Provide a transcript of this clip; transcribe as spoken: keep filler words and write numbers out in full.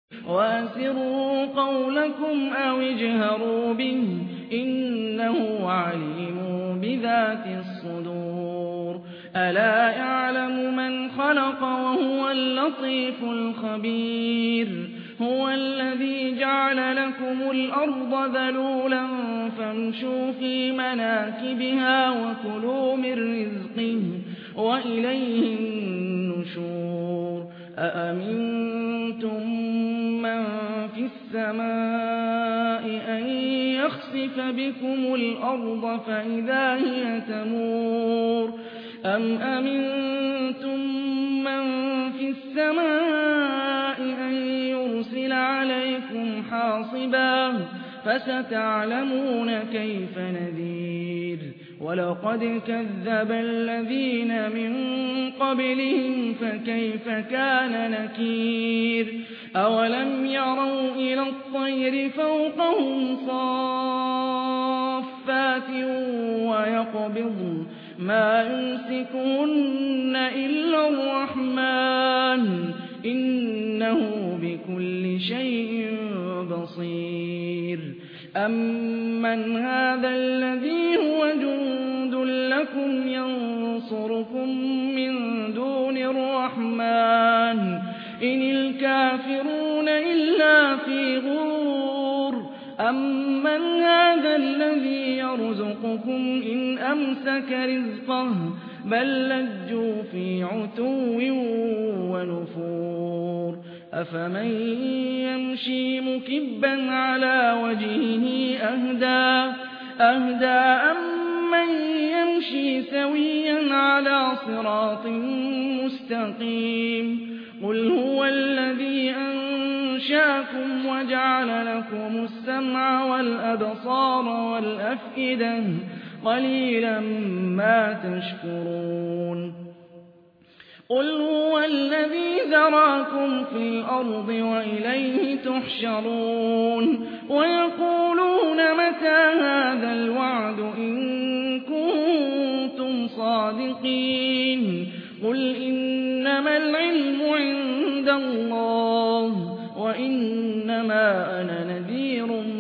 وَأَسِرُّوا قَوْلَكُمْ أَوِ اجْهَرُوا بِهِ ۖ إِنَّهُ عَلِيمٌ بِذَاتِ الصُّدُورِ أَلَا يَعْلَمُ مَنْ خَلَقَ وَهُوَ اللَّطِيفُ الْخَبِيرُ هُوَ الَّذِي جَعَلَ لَكُمُ الْأَرْضَ ذَلُولًا فَامْشُوا فِي مَنَاكِبِهَا وَكُلُوا مِن رِّزْقِهِ ۖ وَإِلَيْهِ النُّشُورُ أَأَمِنتُم مَّن فِي السَّمَاءِ أَن يَخْسِفَ بِكُمُ الْأَرْضَ فَإِذَا هِيَ تَمُورُ أَمْ أَمِنتُم مَّن فِي السَّمَاءِ أَن يُرْسِلَ عَلَيْكُمْ حَاصِبًا فَسَتَعْلَمُونَ كَيْفَ نَذِيرِ وَلَقَدْ كَذَّبَ الَّذِينَ مِن قَبْلِهِمْ فَكَيْفَ كَانَ نَكِيرِ أَوَلَمْ يَرَوْا إِلَى الطَّيْرِ فَوْقَهُمْ صَافَّاتٍ وَيَقْبِضْنَ مَا يُمْسِكُهُنَّ إِلَّا الرَّحْمَٰنُ ۚ إِنَّهُ بِكُلِّ شَيْءٍ بَصِيرٌ أَمَّنْ هَٰذَا الَّذِي هُوَ جُندٌ لَّكُمْ يَنصُرُكُم مِّن دُونِ الرَّحْمَٰنِ ۚ إِنِ الْكَافِرُونَ إِلَّا فِي غُرُورٍ أَمَّنْ هَٰذَا الَّذِي يَرْزُقُكُمْ إِنْ أَمْسَكَ رِزْقَهُ ۚ بَل لَّجُّوا فِي عُتُوٍّ وَنُفُورٍ أَفَمَن يَمْشِي مُكِبًّا عَلَىٰ وَجْهِهِ أَهْدَىٰ أَمَّن يَمْشِي سَوِيًّا عَلَىٰ صِرَاطٍ مُّسْتَقِيمٍ قُلْ هُوَ الَّذِي أَنشَأَكُمْ وَجَعَلَ لَكُمُ السَّمْعَ وَالْأَبْصَارَ وَالْأَفْئِدَةَ ۖ قَلِيلًا مَّا تَشْكُرُونَ قُلْ هُوَ الَّذِي ذَرَأَكُمْ فِي الْأَرْضِ وَإِلَيْهِ تُحْشَرُونَ وَيَقُولُونَ مَتَىٰ هَٰذَا الْوَعْدُ إِن كُنتُمْ صَادِقِينَ قُلْ إِنَّمَا الْعِلْمُ عِندَ اللَّهِ وَإِنَّمَا أَنَا نَذِيرٌ